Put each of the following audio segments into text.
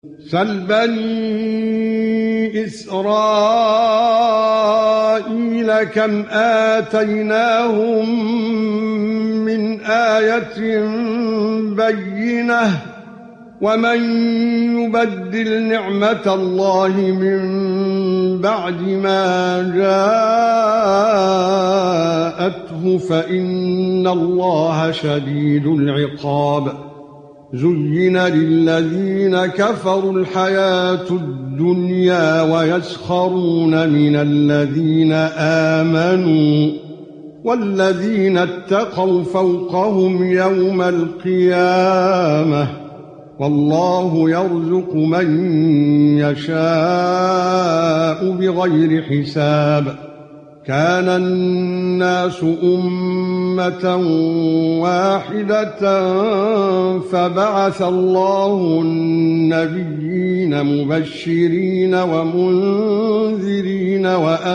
سَلْ بَنِي إِسْرَائِيلَ كَمْ آتَيْنَاهُمْ مِنْ آيَةٍ بَيِّنَةٍ وَمَن يُبَدِّلْ نِعْمَةَ اللَّهِ مِنْ بَعْدِ مَا جَاءَتْهُ فَإِنَّ اللَّهَ شَدِيدُ الْعِقَابِ. زُيِّنَ لِلَّذِينَ كَفَرُوا الْحَيَاةُ الدُّنْيَا وَيَسْخَرُونَ مِنَ الَّذِينَ آمَنُوا وَالَّذِينَ اتَّقَوْا فَوْقَهُمْ يَوْمَ الْقِيَامَةِ وَاللَّهُ يَرْزُقُ مَن يَشَاءُ بِغَيْرِ حِسَابٍ. كَانَ النَّاسُ أُمَّةً وَاحِدَةً فَبَعَثَ اللَّهُ النَّبِيِّينَ مُبَشِّرِينَ وَمُنذِرِينَ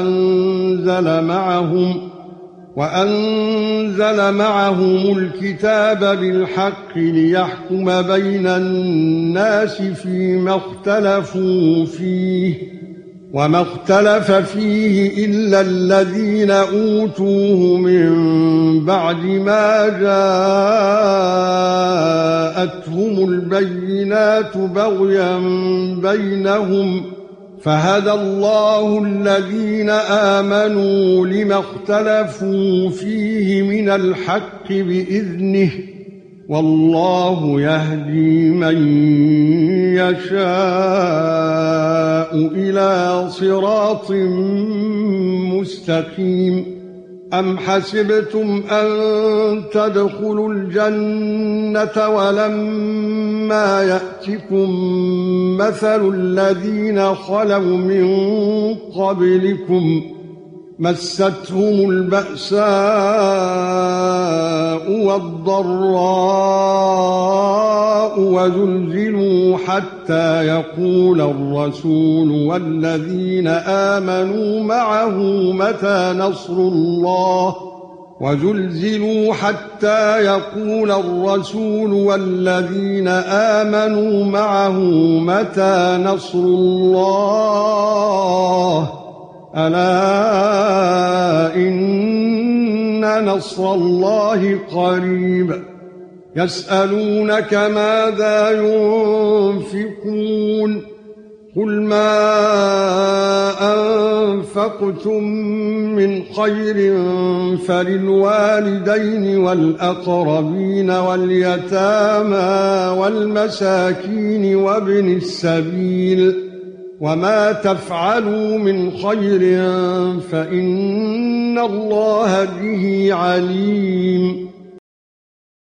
وَأَنزَلَ مَعَهُمُ الْكِتَابَ بِالْحَقِّ لِيَحْكُمَ بَيْنَ النَّاسِ فِيمَا اخْتَلَفُوا فِيهِ وَمَا اخْتَلَفَ فِيهِ إِلَّا الَّذِينَ أُوتُوهُ مِنْ بَعْدِ مَا جَاءَتْهُمُ الْبَيِّنَاتُ بَغْيًا بَيْنَهُمْ فَهَدَى اللَّهُ الَّذِينَ آمَنُوا لِمَا اخْتَلَفُوا فِيهِ مِنَ الْحَقِّ بِإِذْنِهِ وَاللَّهُ يَهْدِي مَن يَشَاءُ إِلَى صِرَاطٍ مُسْتَقِيمٍ. أَمْ حَسِبْتُمْ أَن تَدْخُلُوا الْجَنَّةَ وَلَمَّا يَأْتِكُم مَّثَلُ الَّذِينَ خَلَوْا مِن قَبْلِكُمْ مَسَّتْهُمُ الْبَأْسَاءُ وَالضَّرَّاءُ وَزُلْزِلُوا حَتَّى يَقُولَ الرَّسُولُ وَالَّذِينَ آمَنُوا معه مَتَى نَصْرُ اللَّهِ أَلَا إِنَّ نَصْرَ اللَّهِ قَرِيبٌ. يَسْأَلُونَكَ ماذا يُنْفِقُونَ قُلْ مَا أَنفَقْتُم مِّنْ خَيْرٍ فَلِلْوَالِدَيْنِ وَالْأَقْرَبِينَ وَالْيَتَامَى وَالْمَسَاكِينِ وَابْنِ السَّبِيلِ وَمَا تَفْعَلُوا مِنْ خَيْرٍ فَإِنَّ اللَّهَ بِهِ عَلِيمٌ.